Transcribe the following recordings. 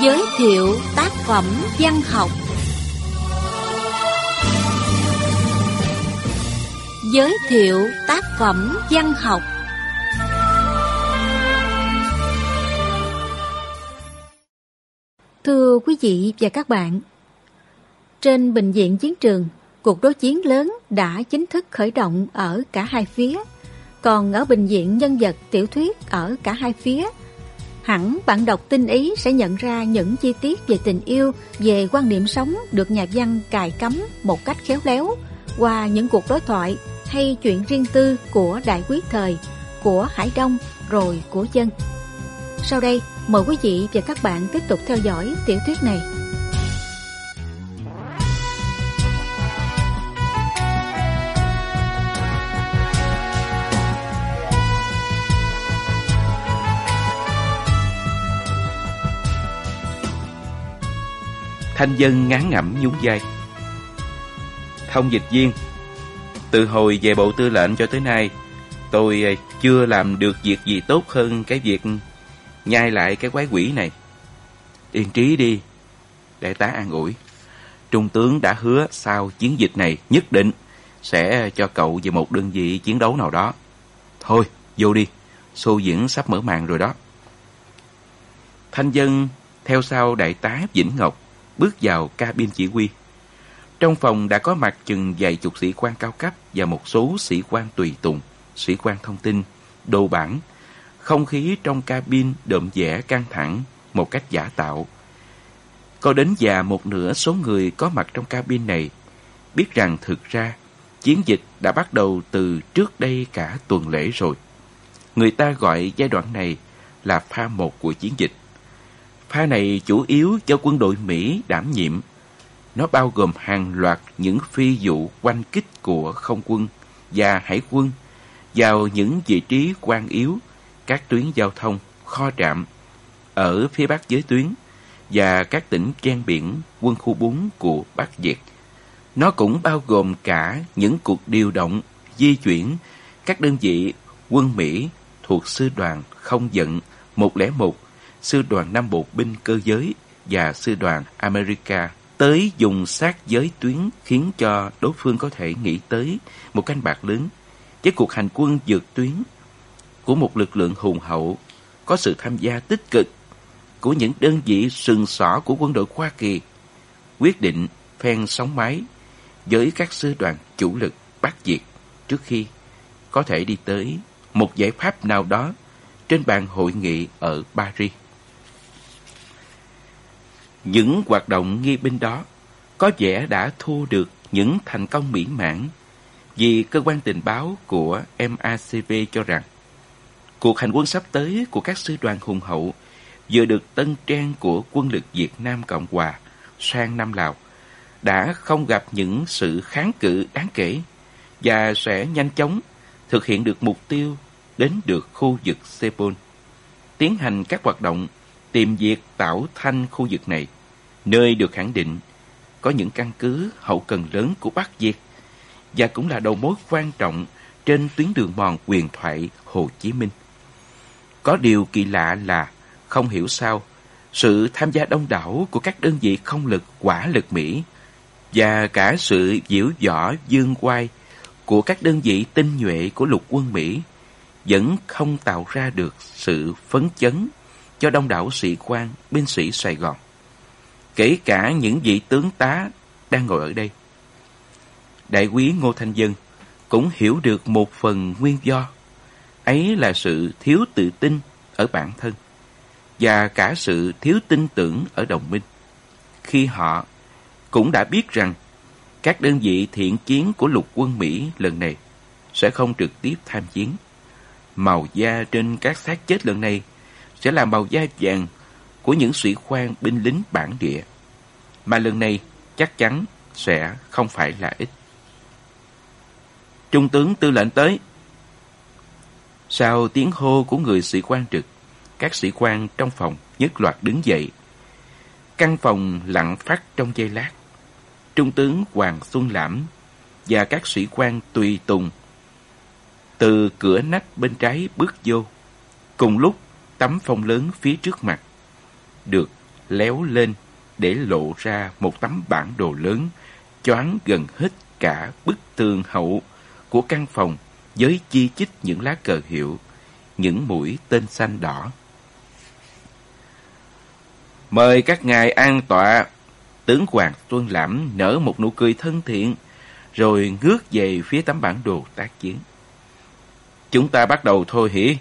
Giới thiệu tác phẩm văn học. Giới thiệu tác phẩm văn học. Thưa quý vị và các bạn, trên bình diện chiến trường, cuộc đối chiến lớn đã chính thức khởi động ở cả hai phía. Còn ở bình diện nhân vật tiểu thuyết ở cả hai phía, hẳn bạn đọc tinh ý sẽ nhận ra những chi tiết về tình yêu, về quan niệm sống được nhà văn cài cắm một cách khéo léo qua những cuộc đối thoại hay chuyện riêng tư của Đại Quyết Thời, của Hải Đông rồi của Dân. Sau đây, mời quý vị và các bạn tiếp tục theo dõi tiểu thuyết này. Thanh Dân ngán ngẩm nhún vai. Thông dịch viên, từ hồi về Bộ Tư lệnh cho tới nay, tôi chưa làm được việc gì tốt hơn cái việc nhai lại cái quái quỷ này. Yên trí đi, đại tá an ủi. Trung tướng đã hứa sau chiến dịch này nhất định sẽ cho cậu về một đơn vị chiến đấu nào đó. Thôi, vô đi, show diễn sắp mở màn rồi đó. Thanh Dân theo sau đại tá Vĩnh Ngọc bước vào cabin chỉ huy. Trong phòng đã có mặt chừng vài chục sĩ quan cao cấp và một số sĩ quan tùy tùng, sĩ quan thông tin, đồ bản. Không khí trong cabin đượm vẻ căng thẳng một cách giả tạo. Có đến già một nửa số người có mặt trong cabin này biết rằng thực ra chiến dịch đã bắt đầu từ trước đây cả tuần lễ rồi. Người ta gọi giai đoạn này là pha 1 của chiến dịch. Pha này chủ yếu do quân đội Mỹ đảm nhiệm. Nó bao gồm hàng loạt những phi vụ oanh kích của không quân và hải quân vào những vị trí quan yếu, các tuyến giao thông, kho trạm ở phía bắc giới tuyến và các tỉnh ven biển quân khu 4 của Bắc Việt. Nó cũng bao gồm cả những cuộc điều động, di chuyển các đơn vị quân Mỹ thuộc Sư đoàn Không vận 101, Sư đoàn Nam Bộ binh cơ giới và Sư đoàn America tới dùng sát giới tuyến, khiến cho đối phương có thể nghĩ tới một canh bạc lớn với cuộc hành quân vượt tuyến của một lực lượng hùng hậu, có sự tham gia tích cực của những đơn vị sừng sỏ của quân đội Hoa Kỳ, quyết định phen sóng máy với các sư đoàn chủ lực Bắc Việt trước khi có thể đi tới một giải pháp nào đó trên bàn hội nghị ở Paris. Những hoạt động nghi binh đó có vẻ đã thu được những thành công mỹ mãn, vì cơ quan tình báo của MACV cho rằng cuộc hành quân sắp tới của các sư đoàn hùng hậu vừa được tân trang của quân lực Việt Nam Cộng Hòa sang Nam Lào đã không gặp những sự kháng cự đáng kể và sẽ nhanh chóng thực hiện được mục tiêu đến được khu vực Sepol, tiến hành các hoạt động tìm việc tạo thanh khu vực này, nơi được khẳng định có những căn cứ hậu cần lớn của Bắc Việt và cũng là đầu mối quan trọng trên tuyến đường mòn huyền thoại Hồ Chí Minh. Có điều kỳ lạ là không hiểu sao sự tham gia đông đảo của các đơn vị không lực hỏa lực Mỹ và cả sự diễu võ dương oai của các đơn vị tinh nhuệ của lục quân Mỹ vẫn không tạo ra được sự phấn chấn cho đông đảo sĩ quan binh sĩ Sài Gòn, kể cả những vị tướng tá đang ngồi ở đây. Đại úy Ngô Thanh Dân cũng hiểu được một phần nguyên do, ấy là sự thiếu tự tin ở bản thân và cả sự thiếu tin tưởng ở đồng minh, khi họ cũng đã biết rằng các đơn vị thiện chiến của lục quân Mỹ lần này sẽ không trực tiếp tham chiến. Màu da trên các xác chết lần này sẽ là màu da vàng của những sĩ quan binh lính bản địa, mà lần này chắc chắn sẽ không phải là ít. Trung tướng tư lệnh tới. Sau tiếng hô của người sĩ quan trực, các sĩ quan trong phòng nhất loạt đứng dậy. Căn phòng lặng phát trong giây lát. Trung tướng Hoàng Xuân Lãm và các sĩ quan tùy tùng từ cửa nách bên trái bước vô. Cùng lúc tấm phông lớn phía trước mặt được léo lên để lộ ra một tấm bản đồ lớn choáng gần hết cả bức tường hậu của căn phòng, với chi chít những lá cờ hiệu, những mũi tên xanh đỏ. Mời các ngài an tọa. Tướng Hoàng Tuân Lãm nở một nụ cười thân thiện, rồi ngước về phía tấm bản đồ tác chiến. Chúng ta bắt đầu thôi hỉ.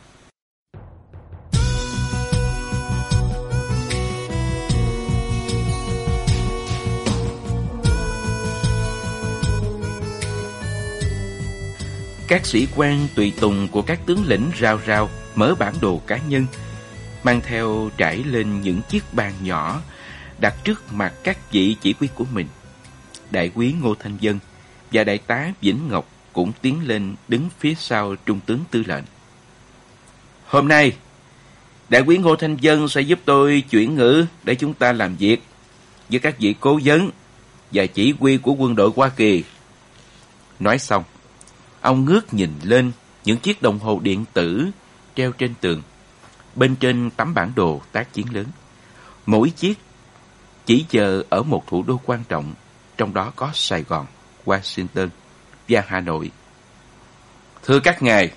Các sĩ quan tùy tùng của các tướng lĩnh rao rao mở bản đồ cá nhân, mang theo trải lên những chiếc bàn nhỏ, đặt trước mặt các vị chỉ huy của mình. Đại úy Ngô Thanh Vân và đại tá Vĩnh Ngọc cũng tiến lên đứng phía sau trung tướng tư lệnh. Hôm nay, đại úy Ngô Thanh Vân sẽ giúp tôi chuyển ngữ để chúng ta làm việc với các vị cố vấn và chỉ huy của quân đội Hoa Kỳ. Nói xong, ông ngước nhìn lên những chiếc đồng hồ điện tử treo trên tường, bên trên tấm bản đồ tác chiến lớn. Mỗi chiếc chỉ giờ ở một thủ đô quan trọng, trong đó có Sài Gòn, Washington và Hà Nội. Thưa các ngài,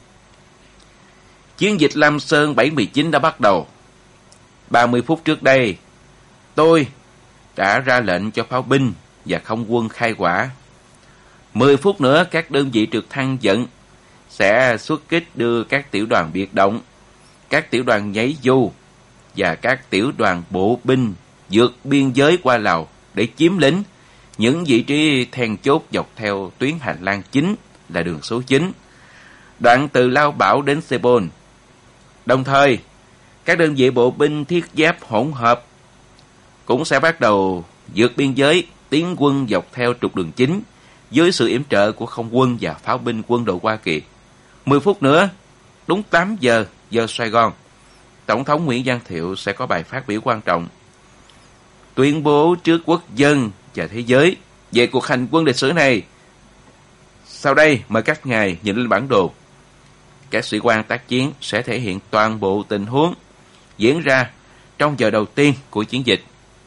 chiến dịch Lam Sơn 7/19 đã bắt đầu. 30 phút trước đây, tôi đã ra lệnh cho pháo binh và không quân khai hỏa. 10 phút nữa, các đơn vị trực thăng dẫn sẽ xuất kích đưa các tiểu đoàn biệt động, các tiểu đoàn nhảy dù và các tiểu đoàn bộ binh vượt biên giới qua Lào để chiếm lĩnh những vị trí then chốt dọc theo tuyến hành lang chính là đường số 9, đoạn từ Lao Bảo đến Sebon. Đồng thời, các đơn vị bộ binh thiết giáp hỗn hợp cũng sẽ bắt đầu vượt biên giới tiến quân dọc theo trục đường chính với sự yểm trợ của không quân và pháo binh quân đội Hoa Kỳ. 10 phút nữa, đúng 8 giờ giờ Sài Gòn, Tổng thống Nguyễn Văn Thiệu sẽ có bài phát biểu quan trọng, tuyên bố trước quốc dân và thế giới về cuộc hành quân lịch sử này. Sau đây, mời các ngài nhìn lên bản đồ. Các sĩ quan tác chiến sẽ thể hiện toàn bộ tình huống diễn ra trong giờ đầu tiên của chiến dịch.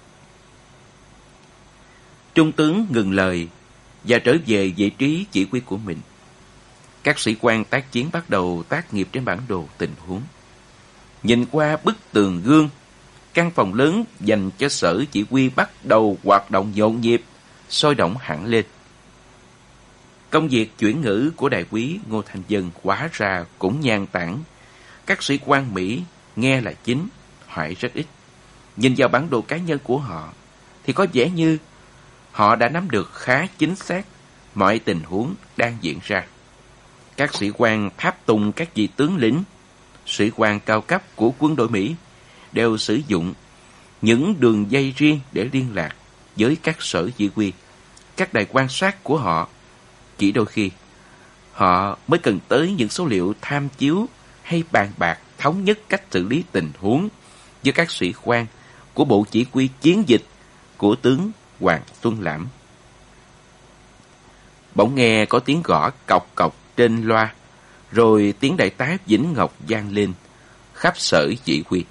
Trung tướng ngừng lời và trở về vị trí chỉ huy của mình. Các sĩ quan tác chiến bắt đầu tác nghiệp trên bản đồ tình huống. Nhìn qua bức tường gương, căn phòng lớn dành cho sở chỉ huy bắt đầu hoạt động nhộn nhịp, sôi động hẳn lên. Công việc chuyển ngữ của đại úy Ngô Thanh Vân hóa ra cũng nhan tản. Các sĩ quan Mỹ nghe là chính, hỏi rất ít. Nhìn vào bản đồ cá nhân của họ thì có vẻ như họ đã nắm được khá chính xác mọi tình huống đang diễn ra. Các sĩ quan tháp tùng các vị tướng lĩnh, sĩ quan cao cấp của quân đội Mỹ đều sử dụng những đường dây riêng để liên lạc với các sở chỉ huy, các đài quan sát của họ. Chỉ đôi khi, họ mới cần tới những số liệu tham chiếu hay bàn bạc thống nhất cách xử lý tình huống với các sĩ quan của Bộ Chỉ huy Chiến dịch của tướng Hoàng Tuân Lãm. Bỗng nghe có tiếng gõ cộc cộc trên loa, rồi tiếng đại tá Vĩnh Ngọc vang lên khắp sở chỉ huy.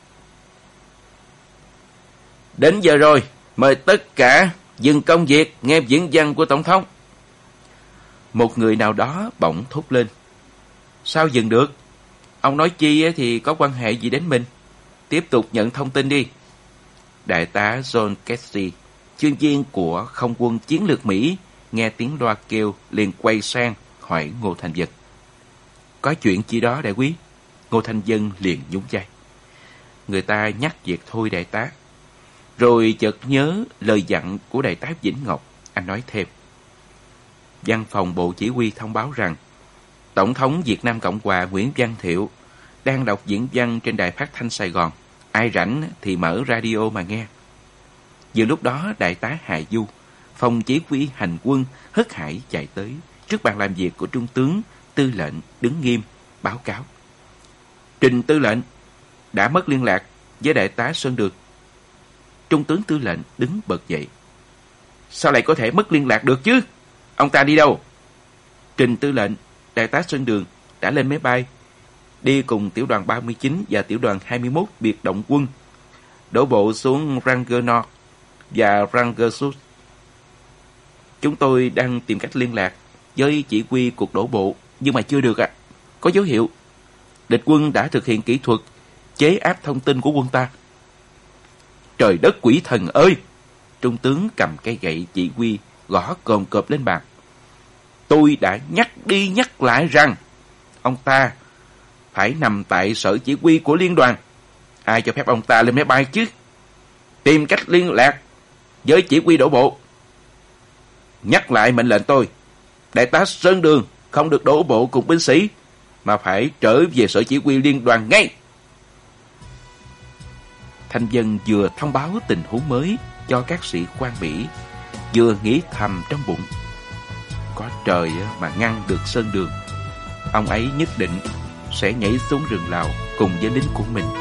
Đến giờ rồi, mời tất cả dừng công việc nghe diễn văn của Tổng thống. Một người nào đó bỗng thốt lên. Sao dừng được? Ông nói chi thì có quan hệ gì đến mình? Tiếp tục nhận thông tin đi. Đại tá John Casey, chuyên viên của không quân chiến lược Mỹ, nghe tiếng loa kêu liền quay sang hỏi Ngô Thanh Vân. Có chuyện chi đó đại úy? Ngô Thanh Vân liền nhún vai. Người ta nhắc việc thôi đại tá. Rồi chợt nhớ lời dặn của đại tá Vĩnh Ngọc, anh nói thêm. Văn phòng Bộ Chỉ huy thông báo rằng Tổng thống Việt Nam Cộng hòa Nguyễn Văn Thiệu đang đọc diễn văn trên đài phát thanh Sài Gòn. Ai rảnh thì mở radio mà nghe. Vừa lúc đó đại tá Hà Du, phòng chỉ huy hành quân hớt hải chạy tới trước bàn làm việc của trung tướng tư lệnh đứng nghiêm báo cáo. Trình tư lệnh đã mất liên lạc với đại tá Sơn Đường. Trung tướng tư lệnh đứng bật dậy. Sao lại có thể mất liên lạc được chứ? Ông ta đi đâu? Trình tư lệnh, đại tá Sơn Đường đã lên máy bay đi cùng tiểu đoàn 39 và tiểu đoàn 21 biệt động quân đổ bộ xuống Ranger North và Ranger South. Chúng tôi đang tìm cách liên lạc với chỉ huy cuộc đổ bộ, nhưng mà chưa được ạ. Có dấu hiệu địch quân đã thực hiện kỹ thuật chế áp thông tin của quân ta. Trời đất quỷ thần ơi! Trung tướng cầm cây gậy chỉ huy gõ cồm cộp lên bàn. Tôi đã nhắc đi nhắc lại rằng ông ta phải nằm tại sở chỉ huy của liên đoàn. Ai cho phép ông ta lên máy bay chứ? Tìm cách liên lạc với chỉ huy đổ bộ. Nhắc lại mệnh lệnh tôi. Đại tá Sơn Đường không được đổ bộ cùng binh sĩ, mà phải trở về sở chỉ huy liên đoàn ngay. Thanh Vân vừa thông báo tình huống mới cho các sĩ quan Mỹ, vừa nghĩ thầm trong bụng. Có trời mà ngăn được Sơn Đường, ông ấy nhất định sẽ nhảy xuống rừng Lào cùng với lính của mình.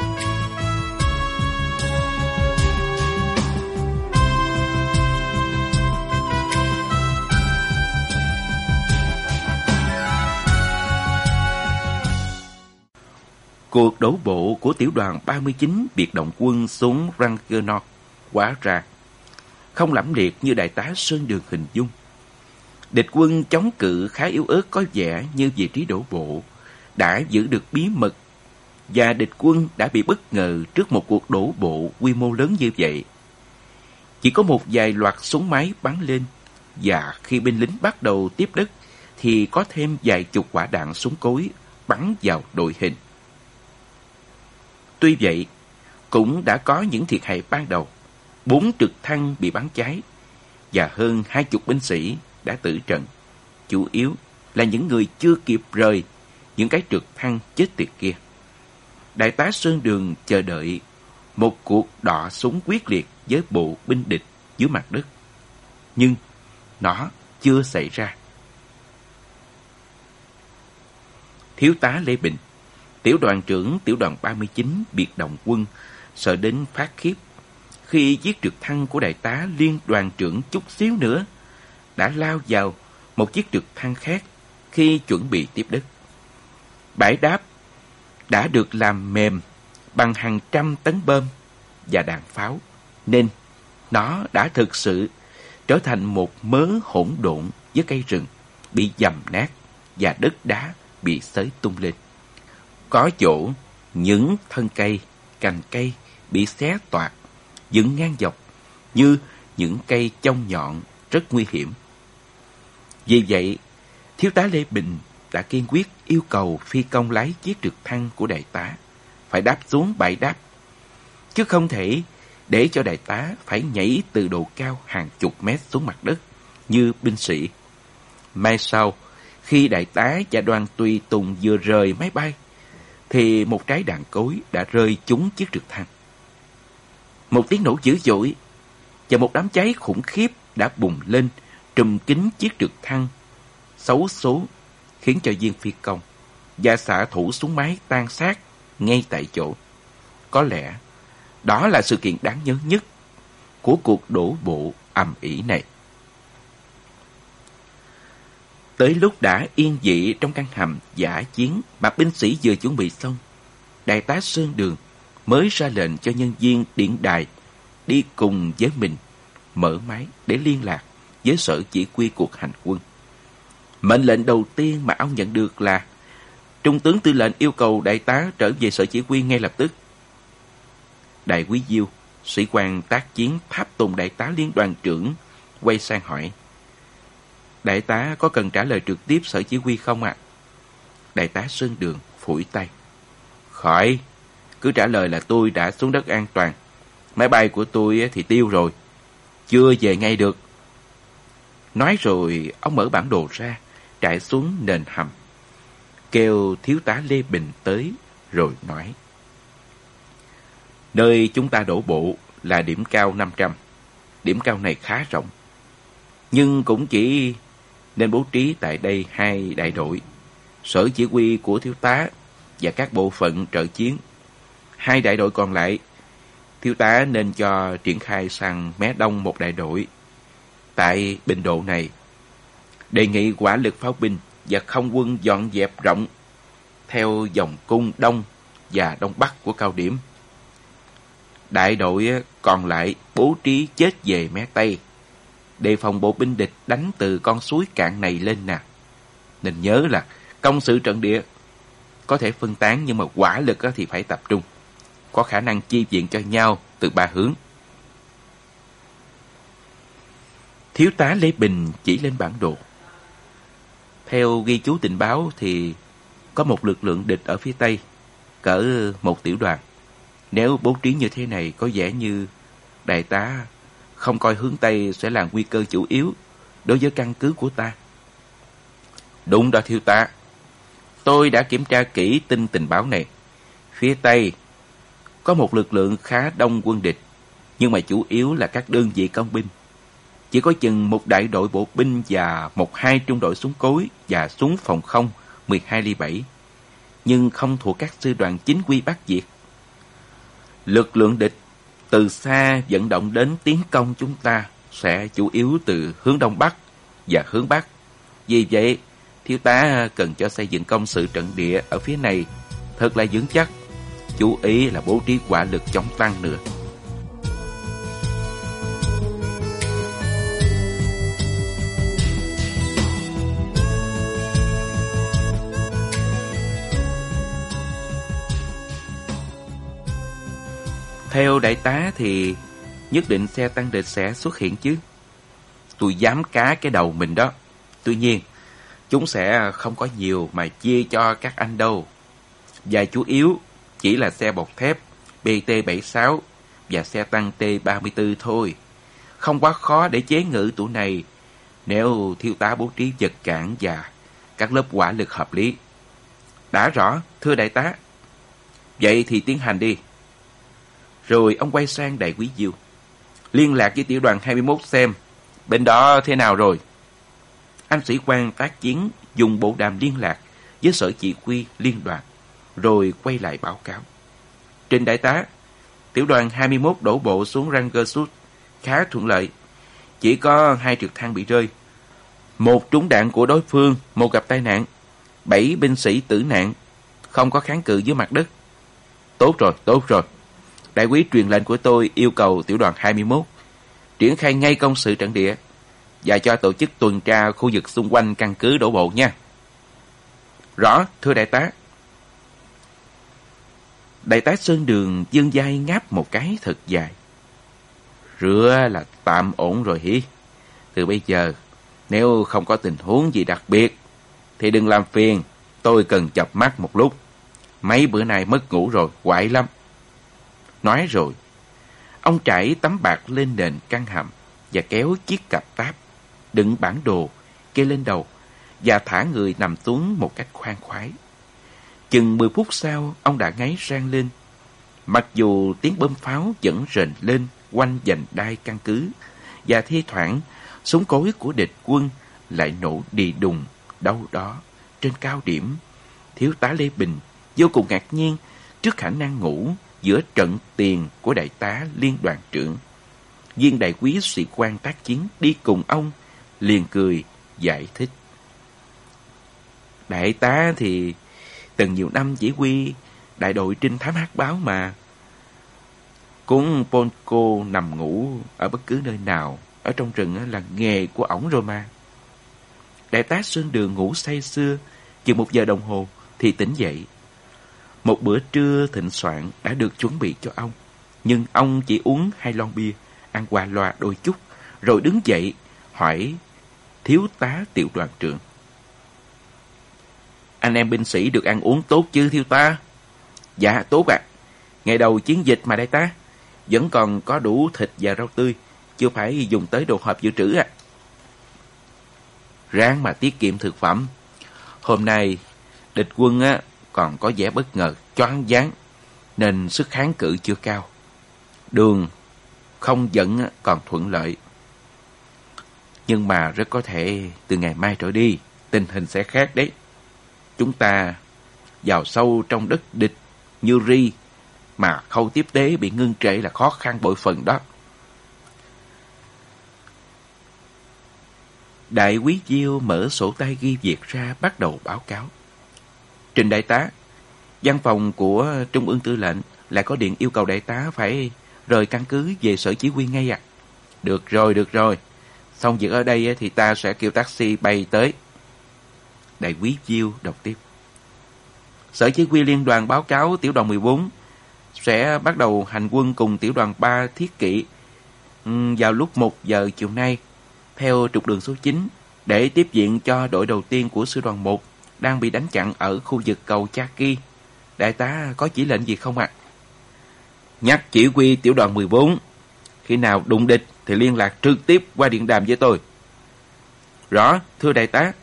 Cuộc đổ bộ của tiểu đoàn 39 biệt động quân xuống Ranger North hóa ra không lẫm liệt như đại tá Sơn Đường hình dung. Địch quân chống cự khá yếu ớt, có vẻ như vị trí đổ bộ đã giữ được bí mật, và địch quân đã bị bất ngờ trước một cuộc đổ bộ quy mô lớn như vậy. Chỉ có một vài loạt súng máy bắn lên, và khi binh lính bắt đầu tiếp đất thì có thêm vài chục quả đạn súng cối bắn vào đội hình. Tuy vậy, cũng đã có những thiệt hại ban đầu. 4 trực thăng bị bắn cháy và hơn 20 binh sĩ đã tử trận. Chủ yếu là những người chưa kịp rời những cái trực thăng chết tiệt kia. Đại tá Sơn Đường chờ đợi một cuộc đọ súng quyết liệt với bộ binh địch dưới mặt đất. Nhưng nó chưa xảy ra. Thiếu tá Lê Bình, tiểu đoàn trưởng tiểu đoàn 39 biệt động quân, sợ đến phát khiếp khi chiếc trực thăng của đại tá liên đoàn trưởng chút xíu nữa đã lao vào một chiếc trực thăng khác khi chuẩn bị tiếp đất. Bãi đáp đã được làm mềm bằng hàng trăm tấn bom và đạn pháo, nên nó đã thực sự trở thành một mớ hỗn độn với cây rừng bị dầm nát và đất đá bị xới tung lên. Có chỗ những thân cây, cành cây bị xé toạc, dựng ngang dọc như những cây chông nhọn rất nguy hiểm. Vì vậy, thiếu tá Lê Bình đã kiên quyết yêu cầu phi công lái chiếc trực thăng của đại tá phải đáp xuống bãi đáp, chứ không thể để cho đại tá phải nhảy từ độ cao hàng chục mét xuống mặt đất như binh sĩ. Mai sau, khi đại tá và đoàn tùy tùng vừa rời máy bay, thì một trái đạn cối đã rơi trúng chiếc trực thăng. Một tiếng nổ dữ dội và một đám cháy khủng khiếp đã bùng lên trùm kín chiếc trực thăng xấu số, khiến cho viên phi công và xạ thủ súng máy tan xác ngay tại chỗ. Có lẽ đó là sự kiện đáng nhớ nhất của cuộc đổ bộ ầm ĩ này. Tới lúc đã yên vị trong căn hầm dã chiến mà binh sĩ vừa chuẩn bị xong, đại tá Sơn Đường mới ra lệnh cho nhân viên điện đài đi cùng với mình mở máy để liên lạc với sở chỉ huy cuộc hành quân. Mệnh lệnh đầu tiên mà ông nhận được là Trung tướng tư lệnh yêu cầu đại tá trở về sở chỉ huy ngay lập tức. Đại quý Diêu, sĩ quan tác chiến tháp tùng đại tá liên đoàn trưởng, quay sang hỏi: đại tá có cần trả lời trực tiếp sở chỉ huy không ạ? Đại tá Sơn Đường phủi tay: khỏi, cứ trả lời là tôi đã xuống đất an toàn. Máy bay của tôi thì tiêu rồi, chưa về ngay được. Nói rồi ông mở bản đồ ra, trải xuống nền hầm, kêu thiếu tá Lê Bình tới, rồi nói: nơi chúng ta đổ bộ là điểm cao 500. Điểm cao này khá rộng, nhưng cũng chỉ nên bố trí tại đây 2 đại đội, sở chỉ huy của thiếu tá và các bộ phận trợ chiến. 2 đại đội còn lại, thiếu tá nên cho triển khai sang mé đông 1 đại đội. Tại bình độ này, đề nghị hỏa lực pháo binh và không quân dọn dẹp rộng theo vòng cung đông và đông bắc của cao điểm. Đại đội còn lại bố trí chết về mé Tây, đề phòng bộ binh địch đánh từ con suối cạn này lên nè. Nên nhớ là công sự trận địa có thể phân tán, nhưng mà hỏa lực thì phải tập trung, có khả năng chi viện cho nhau từ 3 hướng. Thiếu tá Lê Bình chỉ lên bản đồ. Theo ghi chú tình báo thì có một lực lượng địch ở phía Tây, cỡ 1 tiểu đoàn. Nếu bố trí như thế này, có vẻ như đại tá không coi hướng Tây sẽ là nguy cơ chủ yếu đối với căn cứ của ta. Đúng đó thiếu tá. Tôi đã kiểm tra kỹ tin tình báo này. Phía Tây có một lực lượng khá đông quân địch, nhưng mà chủ yếu là các đơn vị công binh. Chỉ có chừng một đại đội bộ binh và 1-2 trung đội súng cối và súng phòng không 12 ly 7, nhưng không thuộc các sư đoàn chính quy Bắc Việt. Lực lượng địch từ xa vận động đến tiến công chúng ta sẽ chủ yếu từ hướng Đông Bắc và hướng Bắc. Vì vậy, thiếu tá cần cho xây dựng công sự trận địa ở phía này thật là vững chắc. Chú ý là bố trí hỏa lực chống tăng nữa. Theo đại tá thì nhất định xe tăng địch sẽ xuất hiện chứ. Tôi dám cá cái đầu mình đó. Tuy nhiên, chúng sẽ không có nhiều mà chia cho các anh đâu. Và chủ yếu chỉ là xe bọc thép BT-76 và xe tăng T-34 thôi. Không quá khó để chế ngự tụi này nếu thiếu tá bố trí vật cản và các lớp hỏa lực hợp lý. Đã rõ, thưa đại tá. Vậy thì tiến hành đi. Rồi ông quay sang đại quý Diêu. Liên lạc với tiểu đoàn 21 xem bên đó thế nào rồi. Anh sĩ quan tác chiến dùng bộ đàm liên lạc với sở chỉ huy liên đoàn, rồi quay lại báo cáo. Trình đại tá, tiểu đoàn 21 đổ bộ xuống Ranger Sud khá thuận lợi. Chỉ có 2 trực thăng bị rơi. 1 trúng đạn của đối phương, 1 gặp tai nạn. 7 binh sĩ tử nạn, không có kháng cự dưới mặt đất. Tốt rồi. Đại quý truyền lệnh của tôi yêu cầu tiểu đoàn 21 triển khai ngay công sự trận địa và cho tổ chức tuần tra khu vực xung quanh căn cứ đổ bộ nha. Rõ, thưa đại tá. Đại tá Sơn Đường giương vai ngáp một cái thật dài. Rửa là tạm ổn rồi hỉ. Từ bây giờ, nếu không có tình huống gì đặc biệt thì đừng làm phiền, tôi cần chợp mắt một lúc. Mấy bữa nay mất ngủ rồi, quại lắm. Nói rồi, ông trải tấm bạc lên nền căn hầm và kéo chiếc cặp táp đựng bản đồ kê lên đầu và thả người nằm xuống một cách khoan khoái. Chừng 10 phút sau, ông đã ngáy rang lên. Mặc dù tiếng bom pháo vẫn rền lên quanh vành đai căn cứ và thi thoảng súng cối của địch quân lại nổ đì đùng đâu đó trên cao điểm, thiếu tá Lê Bình vô cùng ngạc nhiên trước khả năng ngủ giữa trận tiền của đại tá liên đoàn trưởng. Viên đại quý sĩ quan tác chiến đi cùng ông liền cười giải thích. Đại tá thì từng nhiều năm chỉ huy đại đội trinh thám hắc báo mà. Cũng Ponco nằm ngủ ở bất cứ nơi nào ở trong rừng là nghề của ổng rồi mà. Đại tá Sơn Đường ngủ say sưa chừng 1 giờ đồng hồ thì tỉnh dậy. Một bữa trưa thịnh soạn đã được chuẩn bị cho ông, nhưng ông chỉ uống 2 lon bia, ăn qua loa đôi chút, rồi đứng dậy hỏi thiếu tá tiểu đoàn trưởng. Anh em binh sĩ được ăn uống tốt chứ thiếu tá? Dạ tốt ạ. Ngày đầu chiến dịch mà đại tá, vẫn còn có đủ thịt và rau tươi, chưa phải dùng tới đồ hộp dự trữ ạ. Ráng mà tiết kiệm thực phẩm. Hôm nay địch quân còn có vẻ bất ngờ, choáng váng, nên sức kháng cự chưa cao. Đường không dẫn còn thuận lợi, nhưng mà rất có thể từ ngày mai trở đi tình hình sẽ khác đấy. Chúng ta vào sâu trong đất địch như ri, mà khâu tiếp tế bị ngưng trệ là khó khăn bội phần đó. Đại quý Diêu mở sổ tay ghi việc ra, bắt đầu báo cáo. Trình đại tá, văn phòng của Trung ương Tư lệnh lại có điện yêu cầu đại tá phải rồi căn cứ về sở chỉ huy ngay à. Được rồi. Xong việc ở đây thì ta sẽ kêu taxi bay tới. Đại úy Diêu đọc tiếp. Sở chỉ huy liên đoàn báo cáo tiểu đoàn 14 sẽ bắt đầu hành quân cùng tiểu đoàn 3 thiết kỵ vào lúc 1 giờ chiều nay theo trục đường số 9 để tiếp viện cho đội đầu tiên của sư đoàn 1 đang bị đánh chặn ở khu vực cầu Chaki. Đại tá có chỉ lệnh gì không ạ? Nhắc chỉ huy tiểu đoàn 14, khi nào đụng địch thì liên lạc trực tiếp qua điện đàm với tôi. Rõ, thưa đại tá.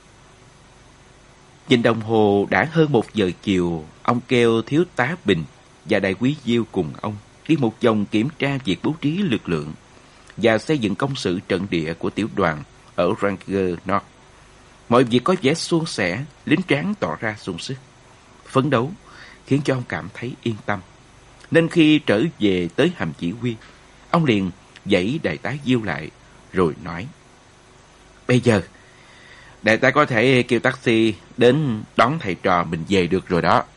Nhìn đồng hồ đã hơn 1 giờ chiều, ông kêu thiếu tá Bình và đại úy Diêu cùng ông đi một vòng kiểm tra việc bố trí lực lượng và xây dựng công sự trận địa của tiểu đoàn ở Ranger North. Mọi việc có vẻ suôn sẻ, lính tráng tỏ ra sung sức, phấn đấu, khiến cho ông cảm thấy yên tâm. Nên khi trở về tới hầm chỉ huy, ông liền dãy đại tá Diêu lại, rồi nói: Bây giờ, đại tá có thể kêu taxi đến đón thầy trò mình về được rồi đó.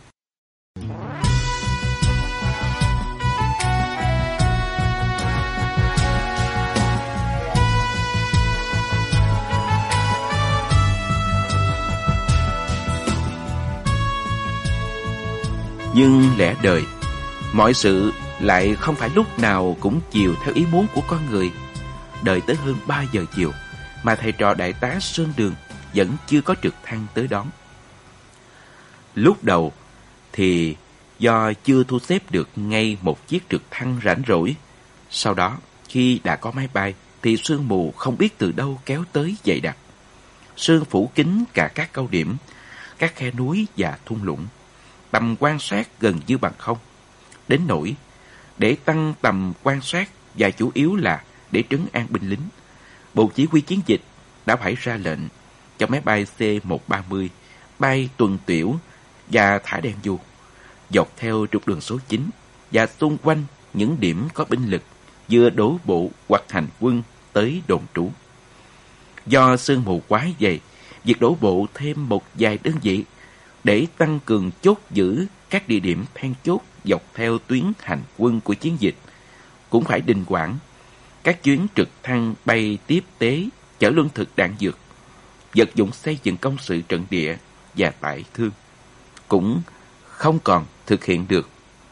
Nhưng lẽ đời, mọi sự lại không phải lúc nào cũng chiều theo ý muốn của con người. Đợi tới hơn 3 giờ chiều mà thầy trò đại tá Sơn Đường vẫn chưa có trực thăng tới đón. Lúc đầu thì do chưa thu xếp được ngay một chiếc trực thăng rảnh rỗi. Sau đó, khi đã có máy bay thì sương mù không biết từ đâu kéo tới dày đặc. Sương phủ kín cả các cao điểm, các khe núi và thung lũng. Tầm quan sát gần như bằng không. Đến nỗi để tăng tầm quan sát và chủ yếu là để trấn an binh lính, Bộ Chỉ huy chiến dịch đã phải ra lệnh cho máy bay C-130 bay tuần tiểu và thả đèn dù dọc theo trục đường số 9 và xung quanh những điểm có binh lực vừa đổ bộ hoặc hành quân tới đồn trú. Do sương mù quá dày, việc đổ bộ thêm một vài đơn vị để tăng cường chốt giữ các địa điểm then chốt dọc theo tuyến hành quân của chiến dịch cũng phải đình hoãn. Các chuyến trực thăng bay tiếp tế chở lương thực, đạn dược, vật dụng xây dựng công sự trận địa và tải thương cũng không còn thực hiện được.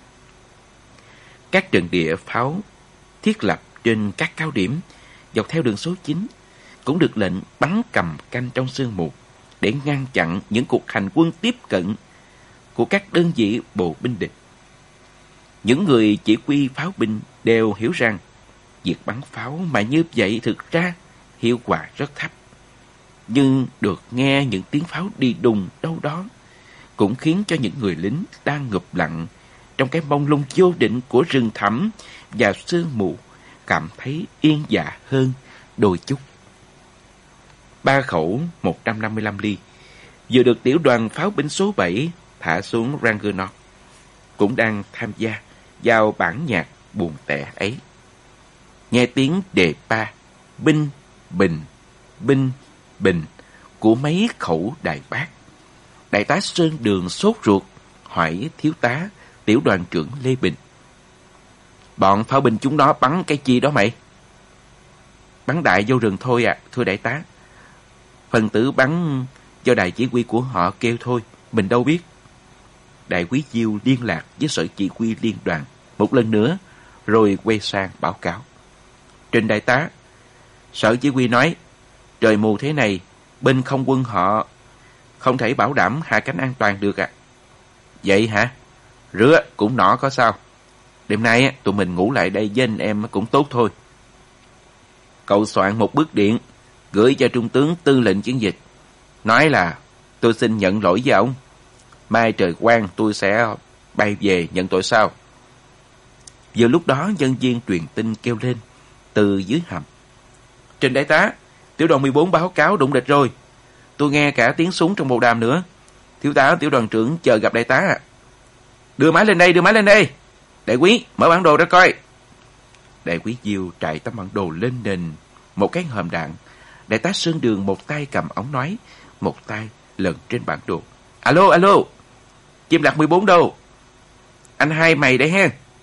Các trận địa pháo thiết lập trên các cao điểm dọc theo đường số 9 cũng được lệnh bắn cầm canh trong sương mù để ngăn chặn những cuộc hành quân tiếp cận của các đơn vị bộ binh địch. Những người chỉ huy pháo binh đều hiểu rằng việc bắn pháo mà như vậy thực ra hiệu quả rất thấp. Nhưng được nghe những tiếng pháo đi đùng đâu đó cũng khiến cho những người lính đang ngụp lặng trong cái mông lung vô định của rừng thẳm và sương mù cảm thấy yên dạ hơn đôi chút. 3 khẩu 155 ly vừa được tiểu đoàn pháo binh số 7 thả xuống Ranger North cũng đang tham gia vào bản nhạc buồn tẻ ấy. Nghe tiếng đề pa binh bình của mấy khẩu đại bác, đại tá Sơn Đường sốt ruột hỏi thiếu tá tiểu đoàn trưởng Lê Bình: Bọn pháo binh chúng nó bắn cái chi đó mày? Bắn đại vô rừng thôi ạ, thưa đại tá. Phần tử bắn do đại chỉ huy của họ kêu thôi, mình đâu biết. Đại úy Diêu liên lạc với sở chỉ huy liên đoàn một lần nữa, rồi quay sang báo cáo: Trình đại tá, sở chỉ huy nói trời mù thế này, bên không quân họ không thể bảo đảm hạ cánh an toàn được ạ. Vậy hả? Rứa cũng nọ có sao. Đêm nay tụi mình ngủ lại đây với anh em cũng tốt thôi. Cậu soạn một bức điện gửi cho trung tướng tư lệnh chiến dịch, nói là tôi xin nhận lỗi với ông. Mai trời quang tôi sẽ bay về nhận tội sau. Vừa lúc đó nhân viên truyền tin kêu lên từ dưới hầm: Trình đại tá, tiểu đoàn 14 báo cáo đụng địch rồi. Tôi nghe cả tiếng súng trong bộ đàm nữa. Thiếu tá tiểu đoàn trưởng chờ gặp đại tá ạ. Đưa máy lên đây. Đại quý, mở bản đồ ra coi. Đại quý Diêu trải tấm bản đồ lên nền một cái hòm đạn. Đại tá Sơn Đường một tay cầm ống nói, một tay lần trên bản đồ. Alo, Chim Lạc 14 đâu? Anh hai mày đấy ha.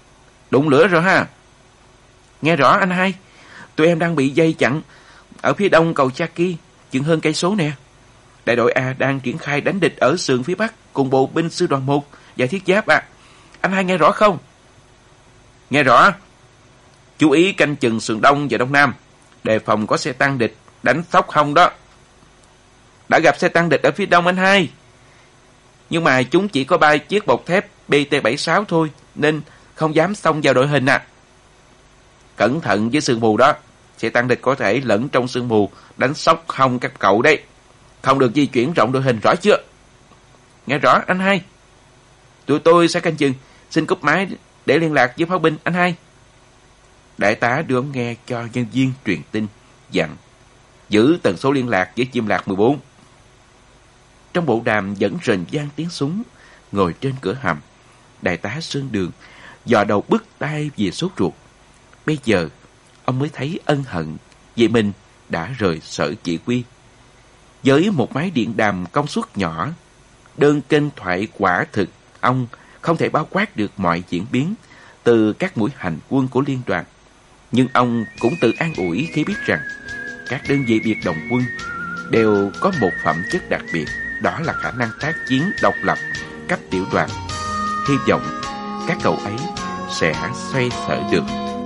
Đụng lửa rồi ha. Nghe rõ anh hai, tụi em đang bị dây chặn ở phía đông cầu Chaki, chừng hơn cây số nè. Đại đội A đang triển khai đánh địch ở sườn phía bắc cùng bộ binh sư đoàn 1 và thiết giáp à. Anh hai nghe rõ không? Nghe rõ. Chú ý canh chừng sườn đông và đông nam, đề phòng có xe tăng địch đánh Sóc Hồng đó. Đã gặp xe tăng địch ở phía đông anh hai, nhưng mà chúng chỉ có 3 chiếc bọc thép BT-76 thôi, nên không dám xông vào đội hình à. Cẩn thận với sương mù đó, xe tăng địch có thể lẫn trong sương mù đánh Sóc Hồng các cậu đấy. Không được di chuyển rộng đội hình, rõ chưa? Nghe rõ anh hai. Tụi tôi sẽ canh chừng, xin cúp máy để liên lạc với pháo binh anh hai. Đại tá đưa ống nghe cho nhân viên truyền tin, dặn giữ tần số liên lạc với chim lạc 14. Trong bộ đàm vẫn rền vang tiếng súng. Ngồi trên cửa hầm, đại tá Sơn Đường dò đầu bứt tai vì sốt ruột. Bây giờ ông mới thấy ân hận vì mình đã rời sở chỉ huy. Với một máy điện đàm công suất nhỏ, đơn kênh thoại quả thực ông không thể bao quát được mọi diễn biến từ các mũi hành quân của liên đoàn. Nhưng ông cũng tự an ủi khi biết rằng các đơn vị biệt động quân đều có một phẩm chất đặc biệt, đó là khả năng tác chiến độc lập cấp tiểu đoàn. Hy vọng các cậu ấy sẽ xoay sở được.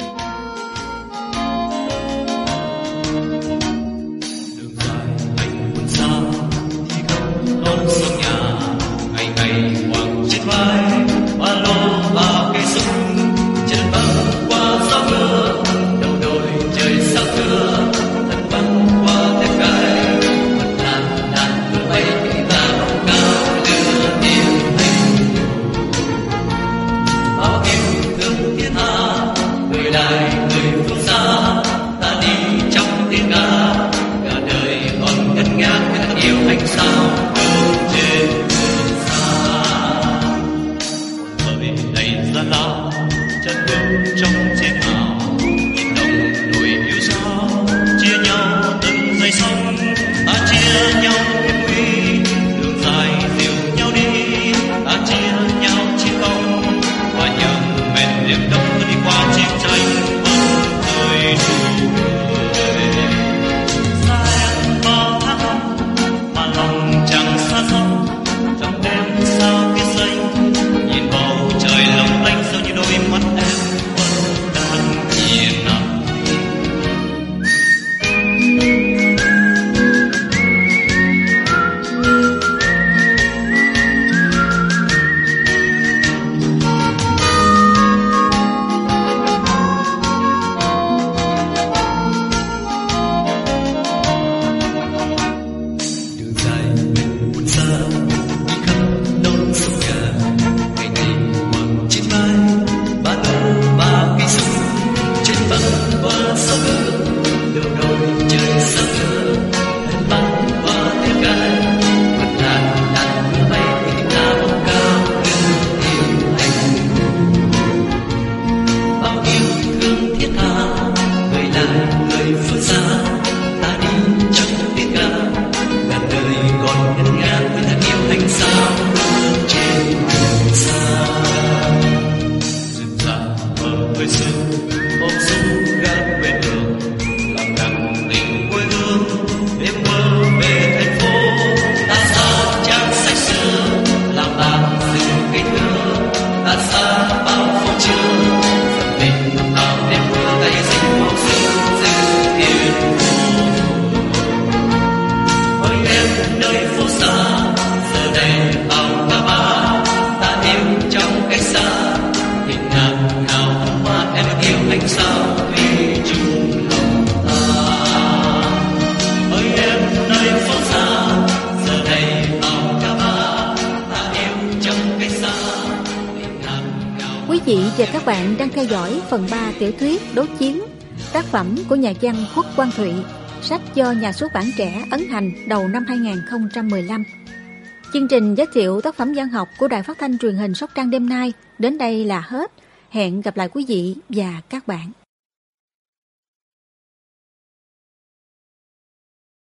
Và các bạn đang theo dõi phần 3 tiểu thuyết Đố Chiến, tác phẩm của nhà văn Khuất Quang Thụy, sách do nhà xuất bản Trẻ ấn hành đầu năm 2015. Chương trình giới thiệu tác phẩm văn học của Đài Phát thanh Truyền hình Sóc Trăng đêm nay đến đây là hết. Hẹn gặp lại quý vị và các bạn.